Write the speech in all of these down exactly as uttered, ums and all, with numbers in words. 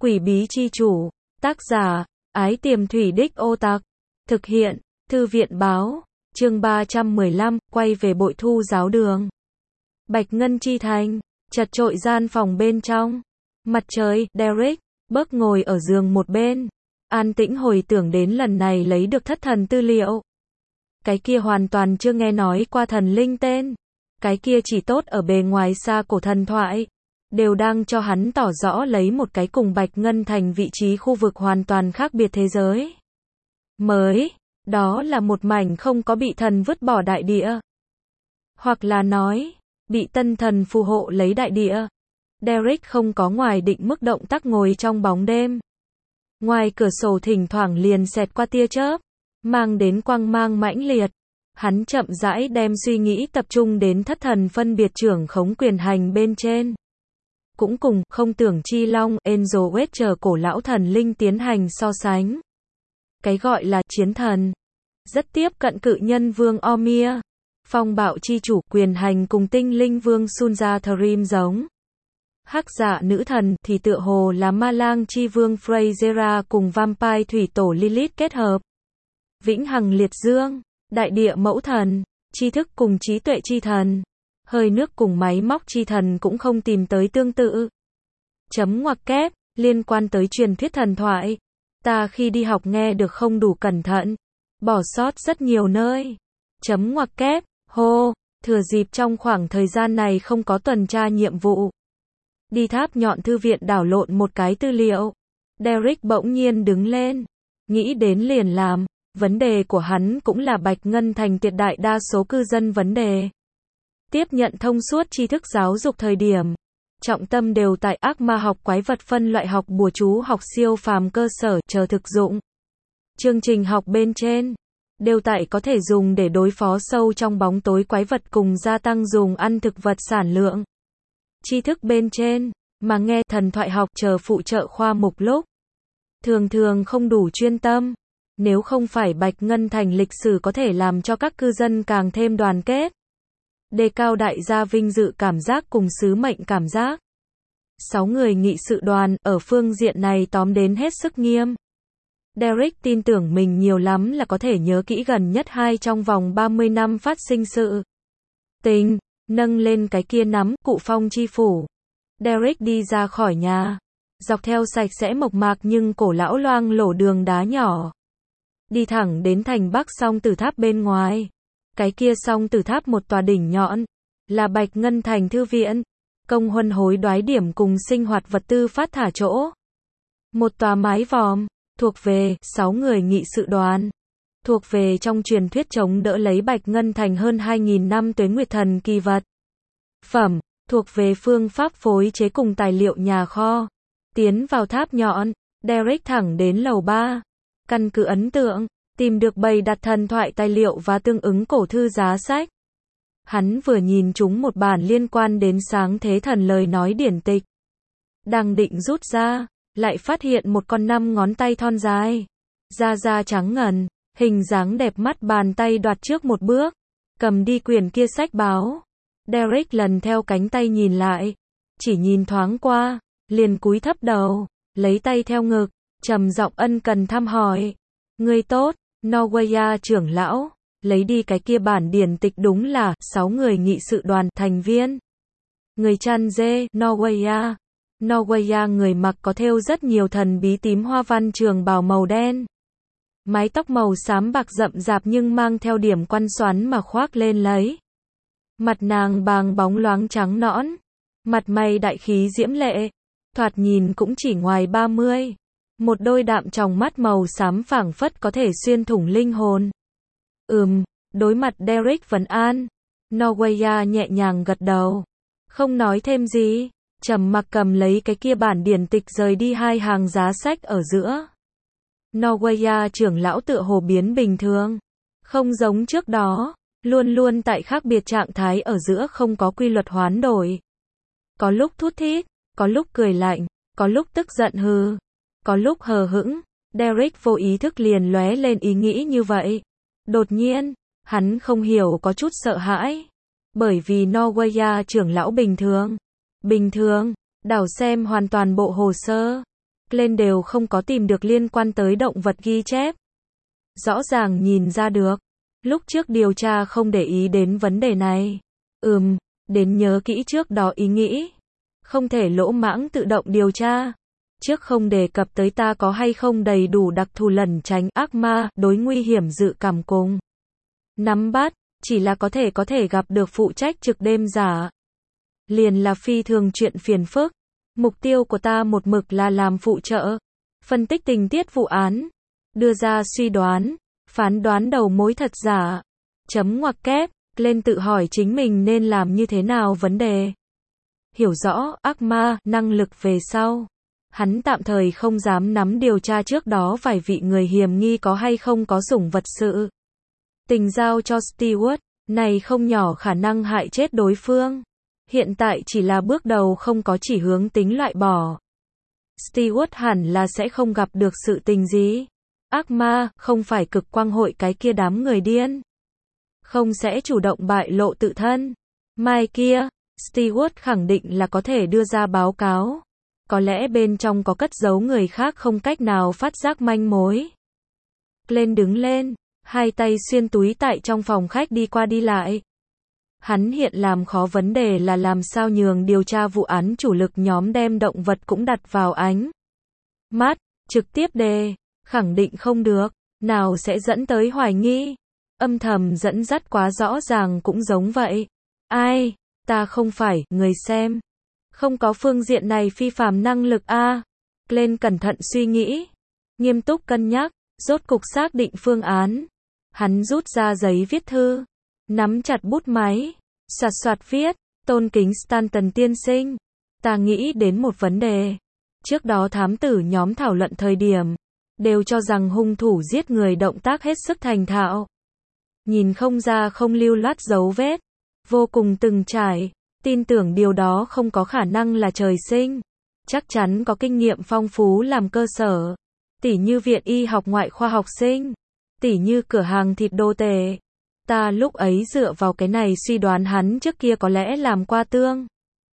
Quỷ bí chi chủ, tác giả, Ái Tiềm Thủy Đích Ô Tặc, thực hiện, Thư viện báo, chương ba trăm mười lăm, quay về Bội Thu giáo đường. Bạch Ngân Chi Thành, chật chội gian phòng bên trong. Mặt trời, Derek, bớt ngồi ở giường một bên. An tĩnh hồi tưởng đến lần này lấy được thất thần tư liệu. Cái kia hoàn toàn chưa nghe nói qua thần linh tên. Cái kia chỉ tốt ở bề ngoài xa cổ thần thoại. Đều đang cho hắn tỏ rõ lấy một cái cùng Bạch Ngân Thành vị trí khu vực hoàn toàn khác biệt thế giới. Mới, đó là một mảnh không có bị thần vứt bỏ đại địa. Hoặc là nói, bị tân thần phù hộ lấy đại địa. Derek không có ngoài định mức động tác ngồi trong bóng đêm. Ngoài cửa sổ thỉnh thoảng liền xẹt qua tia chớp, mang đến quang mang mãnh liệt. Hắn chậm rãi đem suy nghĩ tập trung đến thất thần phân biệt trưởng khống quyền hành bên trên. Cũng cùng không tưởng chi long, Angel Witcher cổ lão thần linh tiến hành so sánh. Cái gọi là chiến thần, rất tiếp cận cự nhân vương Omir, phong bạo chi chủ quyền hành cùng tinh linh vương Sunjathrim giống. Hắc dạ nữ thần thì tựa hồ là ma lang chi vương Freyzera cùng vampire thủy tổ Lilith kết hợp. Vĩnh hằng liệt dương, đại địa mẫu thần, tri thức cùng trí tuệ chi thần. Hơi nước cùng máy móc chi thần cũng không tìm tới tương tự. Chấm ngoặc kép, liên quan tới truyền thuyết thần thoại. Ta khi đi học nghe được không đủ cẩn thận. Bỏ sót rất nhiều nơi. Chấm ngoặc kép, hô, thừa dịp trong khoảng thời gian này không có tuần tra nhiệm vụ. Đi tháp nhọn thư viện đảo lộn một cái tư liệu. Derek bỗng nhiên đứng lên. Nghĩ đến liền làm. Vấn đề của hắn cũng là Bạch Ngân Thành tuyệt đại đa số cư dân vấn đề. Tiếp nhận thông suốt tri thức giáo dục thời điểm. Trọng tâm đều tại ác ma học, quái vật phân loại học, bùa chú học, siêu phàm cơ sở, chờ thực dụng. Chương trình học bên trên. Đều tại có thể dùng để đối phó sâu trong bóng tối quái vật cùng gia tăng dùng ăn thực vật sản lượng. Tri thức bên trên. Mà nghe thần thoại học chờ phụ trợ khoa mục lúc. Thường thường không đủ chuyên tâm. Nếu không phải Bạch Ngân Thành lịch sử có thể làm cho các cư dân càng thêm đoàn kết. Đề cao đại gia vinh dự cảm giác cùng sứ mệnh cảm giác. Sáu người nghị sự đoàn ở phương diện này tóm đến hết sức nghiêm. Derek tin tưởng mình nhiều lắm là có thể nhớ kỹ gần nhất hai trong vòng ba mươi năm phát sinh sự tình, nâng lên cái kia nắm cụ phong chi phủ. Derek đi ra khỏi nhà, dọc theo sạch sẽ mộc mạc nhưng cổ lão loang lổ đường đá nhỏ. Đi thẳng đến thành Bắc Song Tử Tháp bên ngoài. Cái kia Song Tử Tháp một tòa đỉnh nhọn, là Bạch Ngân Thành thư viện, công huân hối đoái điểm cùng sinh hoạt vật tư phát thả chỗ. Một tòa mái vòm, thuộc về sáu người nghị sự đoàn, thuộc về trong truyền thuyết chống đỡ lấy Bạch Ngân Thành hơn hai nghìn năm tuế nguyệt thần kỳ vật phẩm, thuộc về phương pháp phối chế cùng tài liệu nhà kho. Tiến vào tháp nhọn, Derek thẳng đến lầu ba, căn cứ ấn tượng, tìm được bày đặt thần thoại tài liệu và tương ứng cổ thư giá sách. Hắn vừa nhìn chúng một bản liên quan đến sáng thế thần lời nói điển tịch. Đang định rút ra, lại phát hiện một con năm ngón tay thon dài. Da da trắng ngần, hình dáng đẹp mắt bàn tay đoạt trước một bước. Cầm đi quyển kia sách báo. Derek lần theo cánh tay nhìn lại. Chỉ nhìn thoáng qua, liền cúi thấp đầu, lấy tay theo ngực, trầm giọng ân cần thăm hỏi. Người tốt. Norwaya trưởng lão, lấy đi cái kia bản điển tịch đúng là sáu người nghị sự đoàn thành viên. Người chăn dê, Norwaya. Norwaya người mặc có thêu rất nhiều thần bí tím hoa văn trường bào màu đen. Mái tóc màu xám bạc rậm rạp nhưng mang theo điểm quăn xoắn mà khoác lên lấy. Mặt nàng bàng bóng loáng trắng nõn. Mặt mày đại khí diễm lệ. Thoạt nhìn cũng chỉ ngoài ba mươi. Một đôi đạm tròng mắt màu xám phảng phất có thể xuyên thủng linh hồn. Ừm, đối mặt Derek vấn an, Norwaya nhẹ nhàng gật đầu. Không nói thêm gì, trầm mặc cầm lấy cái kia bản điển tịch rời đi hai hàng giá sách ở giữa. Norwaya trưởng lão tựa hồ biến bình thường. Không giống trước đó, luôn luôn tại khác biệt trạng thái ở giữa không có quy luật hoán đổi. Có lúc thút thít, có lúc cười lạnh, có lúc tức giận hừ. Có lúc hờ hững, Derek vô ý thức liền lóe lên ý nghĩ như vậy. Đột nhiên, hắn không hiểu có chút sợ hãi. Bởi vì Norwaya trưởng lão bình thường. Bình thường, đảo xem hoàn toàn bộ hồ sơ. Glenn đều không có tìm được liên quan tới động vật ghi chép. Rõ ràng nhìn ra được. Lúc trước điều tra không để ý đến vấn đề này. Ừm, đến nhớ kỹ trước đó ý nghĩ. Không thể lỗ mãng tự động điều tra. Trước không đề cập tới ta có hay không đầy đủ đặc thù lẩn tránh ác ma, đối nguy hiểm dự cảm cùng. Nắm bắt, chỉ là có thể có thể gặp được phụ trách trực đêm giả. Liền là phi thường chuyện phiền phức. Mục tiêu của ta một mực là làm phụ trợ. Phân tích tình tiết vụ án. Đưa ra suy đoán. Phán đoán đầu mối thật giả. Chấm ngoặc kép, lên tự hỏi chính mình nên làm như thế nào vấn đề. Hiểu rõ ác ma, năng lực về sau. Hắn tạm thời không dám nắm điều tra trước đó vài vị người hiểm nghi có hay không có sủng vật sự. Tình giao cho Stewart, này không nhỏ khả năng hại chết đối phương. Hiện tại chỉ là bước đầu không có chỉ hướng tính loại bỏ. Stewart hẳn là sẽ không gặp được sự tình gì. Ác ma, không phải cực quang hội cái kia đám người điên. Không sẽ chủ động bại lộ tự thân. Mai kia, Stewart khẳng định là có thể đưa ra báo cáo. Có lẽ bên trong có cất giấu người khác không cách nào phát giác manh mối. Glenn đứng lên, hai tay xuyên túi tại trong phòng khách đi qua đi lại. Hắn hiện làm khó vấn đề là làm sao nhường điều tra vụ án chủ lực nhóm đem động vật cũng đặt vào ánh mắt, trực tiếp đề, khẳng định không được, nào sẽ dẫn tới hoài nghi. Âm thầm dẫn dắt quá rõ ràng cũng giống vậy. Ai, ta không phải, người xem. Không có phương diện này phi phàm năng lực a. Glenn cẩn thận suy nghĩ, nghiêm túc cân nhắc, rốt cục xác định phương án. Hắn rút ra giấy viết thư, nắm chặt bút máy, soạt soạt viết, tôn kính Stanton tiên sinh. Ta nghĩ đến một vấn đề. Trước đó thám tử nhóm thảo luận thời điểm, đều cho rằng hung thủ giết người động tác hết sức thành thạo. Nhìn không ra không lưu loát dấu vết, vô cùng từng trải, tin tưởng điều đó không có khả năng là trời sinh. Chắc chắn có kinh nghiệm phong phú làm cơ sở. Tỉ như viện y học ngoại khoa học sinh, tỉ như cửa hàng thịt đô tề. Ta lúc ấy dựa vào cái này suy đoán hắn trước kia có lẽ làm qua tương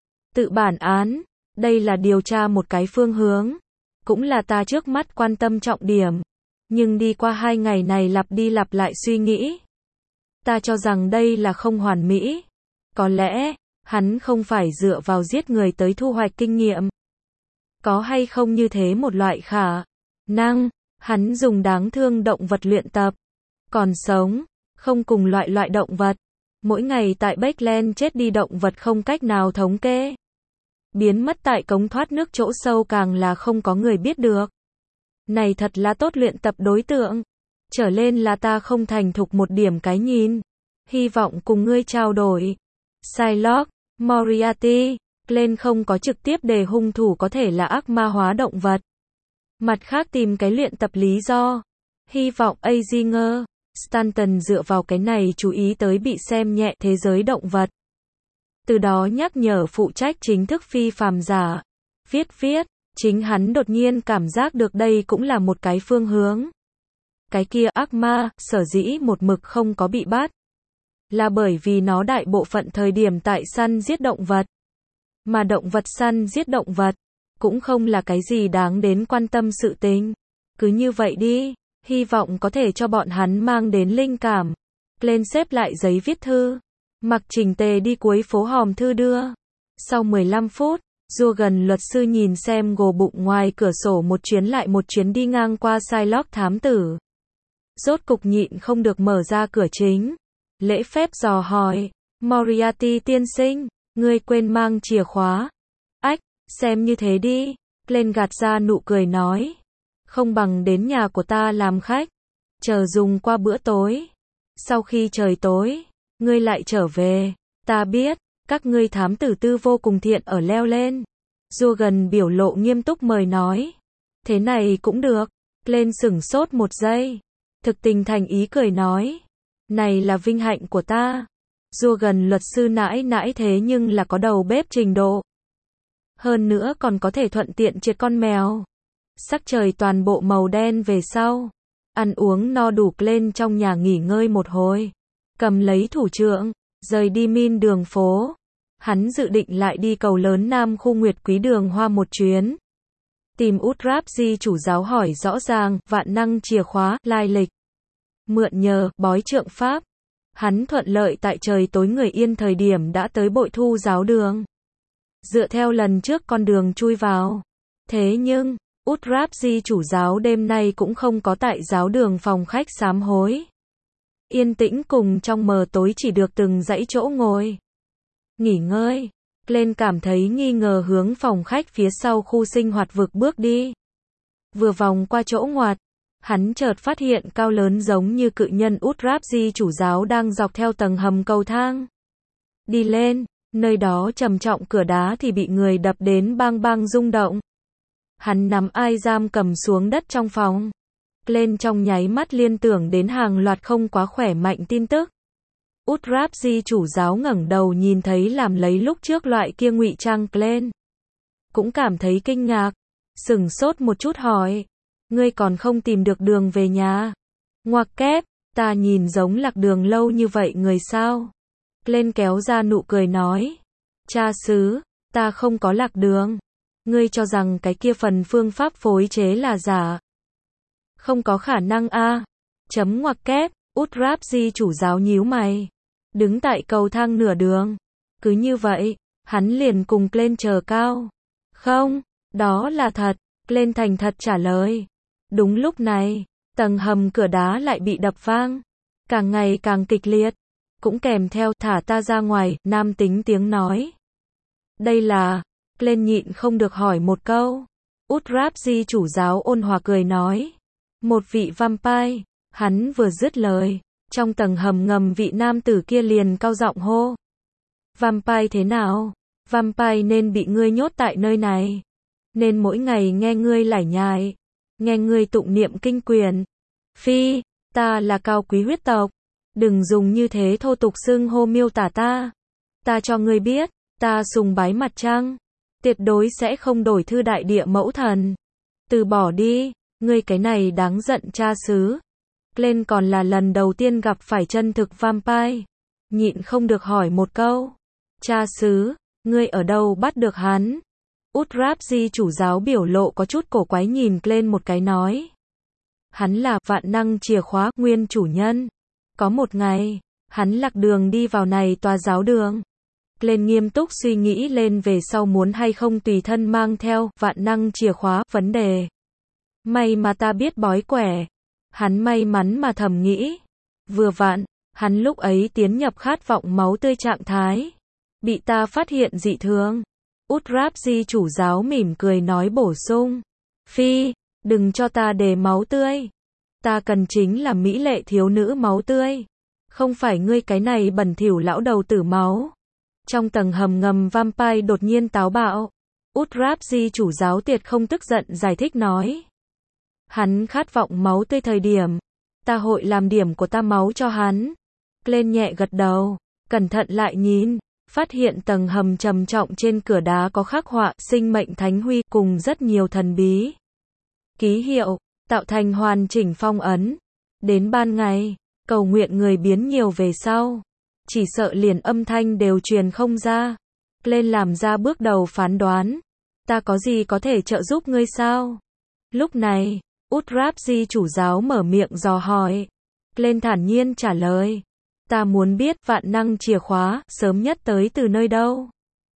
tự bản án. Đây là điều tra một cái phương hướng, cũng là ta trước mắt quan tâm trọng điểm. Nhưng đi qua hai ngày này lặp đi lặp lại suy nghĩ, ta cho rằng đây là không hoàn mỹ. Có lẽ, hắn không phải dựa vào giết người tới thu hoạch kinh nghiệm. Có hay không như thế một loại khả năng, hắn dùng đáng thương động vật luyện tập. Còn sống, không cùng loại loại động vật. Mỗi ngày tại Bakeland chết đi động vật không cách nào thống kê. Biến mất tại cống thoát nước chỗ sâu càng là không có người biết được. Này thật là tốt luyện tập đối tượng. Trở lên là ta không thành thục một điểm cái nhìn. Hy vọng cùng ngươi trao đổi. Shylock, Moriarty, Glenn không có trực tiếp đề hung thủ có thể là ác ma hóa động vật. Mặt khác tìm cái luyện tập lý do. Hy vọng Azinger, Stanton dựa vào cái này chú ý tới bị xem nhẹ thế giới động vật. Từ đó nhắc nhở phụ trách chính thức phi phàm giả. Viết viết, chính hắn đột nhiên cảm giác được đây cũng là một cái phương hướng. Cái kia ác ma, sở dĩ một mực không có bị bắt. Là bởi vì nó đại bộ phận thời điểm tại săn giết động vật. Mà động vật săn giết động vật, cũng không là cái gì đáng đến quan tâm sự tình. Cứ như vậy đi, hy vọng có thể cho bọn hắn mang đến linh cảm. Lên xếp lại giấy viết thư, mặc chỉnh tề đi cuối phố hòm thư đưa. Sau mười lăm phút, Dugan luật sư nhìn xem gồ bụng ngoài cửa sổ một chuyến lại một chuyến đi ngang qua Shylock thám tử. Rốt cục nhịn không được mở ra cửa chính. Lễ phép dò hỏi, Moriarty tiên sinh, ngươi quên mang chìa khóa. Ách, xem như thế đi. Glenn gạt ra nụ cười nói. Không bằng đến nhà của ta làm khách. Chờ dùng qua bữa tối. Sau khi trời tối, ngươi lại trở về. Ta biết, các ngươi thám tử tư vô cùng thiện ở leo lên. Dugan biểu lộ nghiêm túc mời nói. Thế này cũng được. Glenn sửng sốt một giây. Thực tình thành ý cười nói. Này là vinh hạnh của ta. Dugan luật sư nãi nãi thế nhưng là có đầu bếp trình độ. Hơn nữa còn có thể thuận tiện triệt con mèo. Sắc trời toàn bộ màu đen về sau. Ăn uống no đủ lên trong nhà nghỉ ngơi một hồi. Cầm lấy thủ trượng, rời đi min đường phố. Hắn dự định lại đi cầu lớn Nam khu Nguyệt Quý đường hoa một chuyến. Tìm Udrabji chủ giáo hỏi rõ ràng, vạn năng chìa khóa, lai lịch. Mượn nhờ, bói trượng pháp. Hắn thuận lợi tại trời tối người yên thời điểm đã tới bội thu giáo đường. Dựa theo lần trước con đường chui vào. Thế nhưng, Udrabji chủ giáo đêm nay cũng không có tại giáo đường phòng khách sám hối. Yên tĩnh cùng trong mờ tối chỉ được từng dãy chỗ ngồi. Nghỉ ngơi. Glenn cảm thấy nghi ngờ hướng phòng khách phía sau khu sinh hoạt vực bước đi. Vừa vòng qua chỗ ngoặt, hắn chợt phát hiện cao lớn giống như cự nhân Udrabji chủ giáo đang dọc theo tầng hầm cầu thang. Đi lên, nơi đó trầm trọng cửa đá thì bị người đập đến bang bang rung động. Hắn nắm ai giam cầm xuống đất trong phòng. Glenn trong nháy mắt liên tưởng đến hàng loạt không quá khỏe mạnh tin tức. Udrabji chủ giáo ngẩng đầu nhìn thấy làm lấy lúc trước loại kia ngụy trang Glenn. Cũng cảm thấy kinh ngạc. Sửng sốt một chút hỏi. Ngươi còn không tìm được đường về nhà. Ngoặc kép, ta nhìn giống lạc đường lâu như vậy người sao. Glenn kéo ra nụ cười nói. Cha xứ, ta không có lạc đường. Ngươi cho rằng cái kia phần phương pháp phối chế là giả. Không có khả năng a. À. Chấm ngoặc kép, Udrabji chủ giáo nhíu mày. Đứng tại cầu thang nửa đường. Cứ như vậy, hắn liền cùng Glenn chờ cao. Không, đó là thật. Glenn thành thật trả lời. Đúng lúc này, tầng hầm cửa đá lại bị đập vang. Càng ngày càng kịch liệt. Cũng kèm theo thả ta ra ngoài, nam tính tiếng nói. Đây là, Glenn nhịn không được hỏi một câu. Udrabji chủ giáo ôn hòa cười nói. Một vị vampire. Hắn vừa dứt lời. Trong tầng hầm ngầm vị nam tử kia liền cao giọng hô. Vampire thế nào? Vampire nên bị ngươi nhốt tại nơi này. Nên mỗi ngày nghe ngươi lải nhải. Nghe ngươi tụng niệm kinh quyền. Phi, ta là cao quý huyết tộc. Đừng dùng như thế thô tục xưng hô miêu tả ta. Ta cho ngươi biết, ta sùng bái mặt trăng. Tuyệt đối sẽ không đổi thư đại địa mẫu thần. Từ bỏ đi, ngươi cái này đáng giận cha xứ. Glenn còn là lần đầu tiên gặp phải chân thực vampire. Nhịn không được hỏi một câu. Cha xứ, ngươi ở đâu bắt được hắn? Udrabji chủ giáo biểu lộ có chút cổ quái nhìn Glenn một cái nói. Hắn là vạn năng chìa khóa nguyên chủ nhân. Có một ngày, hắn lạc đường đi vào này tòa giáo đường. Glenn nghiêm túc suy nghĩ lên về sau muốn hay không tùy thân mang theo vạn năng chìa khóa vấn đề. May mà ta biết bói quẻ. Hắn may mắn mà thầm nghĩ. Vừa vặn, hắn lúc ấy tiến nhập khát vọng máu tươi trạng thái. Bị ta phát hiện dị thường. Udrabji chủ giáo mỉm cười nói bổ sung. Phi, đừng cho ta đề máu tươi. Ta cần chính là mỹ lệ thiếu nữ máu tươi. Không phải ngươi cái này bẩn thỉu lão đầu tử máu. Trong tầng hầm ngầm vampire đột nhiên táo bạo. Udrabji chủ giáo tiệt không tức giận giải thích nói. Hắn khát vọng máu tươi thời điểm. Ta hội làm điểm của ta máu cho hắn. Glenn nhẹ gật đầu. Cẩn thận lại nhìn. Phát hiện tầng hầm trầm trọng trên cửa đá có khắc họa sinh mệnh thánh huy cùng rất nhiều thần bí. Ký hiệu, tạo thành hoàn chỉnh phong ấn. Đến ban ngày, cầu nguyện người biến nhiều về sau. Chỉ sợ liền âm thanh đều truyền không ra. Lên làm ra bước đầu phán đoán. Ta có gì có thể trợ giúp ngươi sao? Lúc này, Udrabji chủ giáo mở miệng dò hỏi. Lên thản nhiên trả lời. Ta muốn biết vạn năng chìa khóa, sớm nhất tới từ nơi đâu.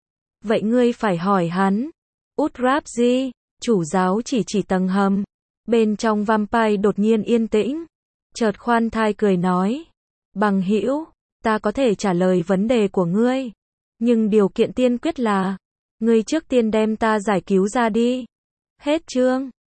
Vậy ngươi phải hỏi hắn. Udrabji, chủ giáo chỉ chỉ tầng hầm. Bên trong vampire đột nhiên yên tĩnh. Chợt khoan thai cười nói. Bằng hữu, ta có thể trả lời vấn đề của ngươi. Nhưng điều kiện tiên quyết là, ngươi trước tiên đem ta giải cứu ra đi. Hết chương.